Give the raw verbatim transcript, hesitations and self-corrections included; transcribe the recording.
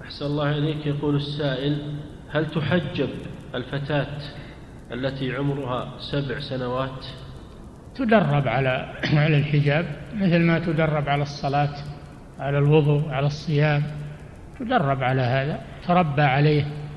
أحسن الله إليك. يقول السائل: هل تحجب الفتاة التي عمرها سبع سنوات؟ تدرب على على الحجاب مثل ما تدرب على الصلاة، على الوضوء، على الصيام، تدرب على هذا، تربى عليه.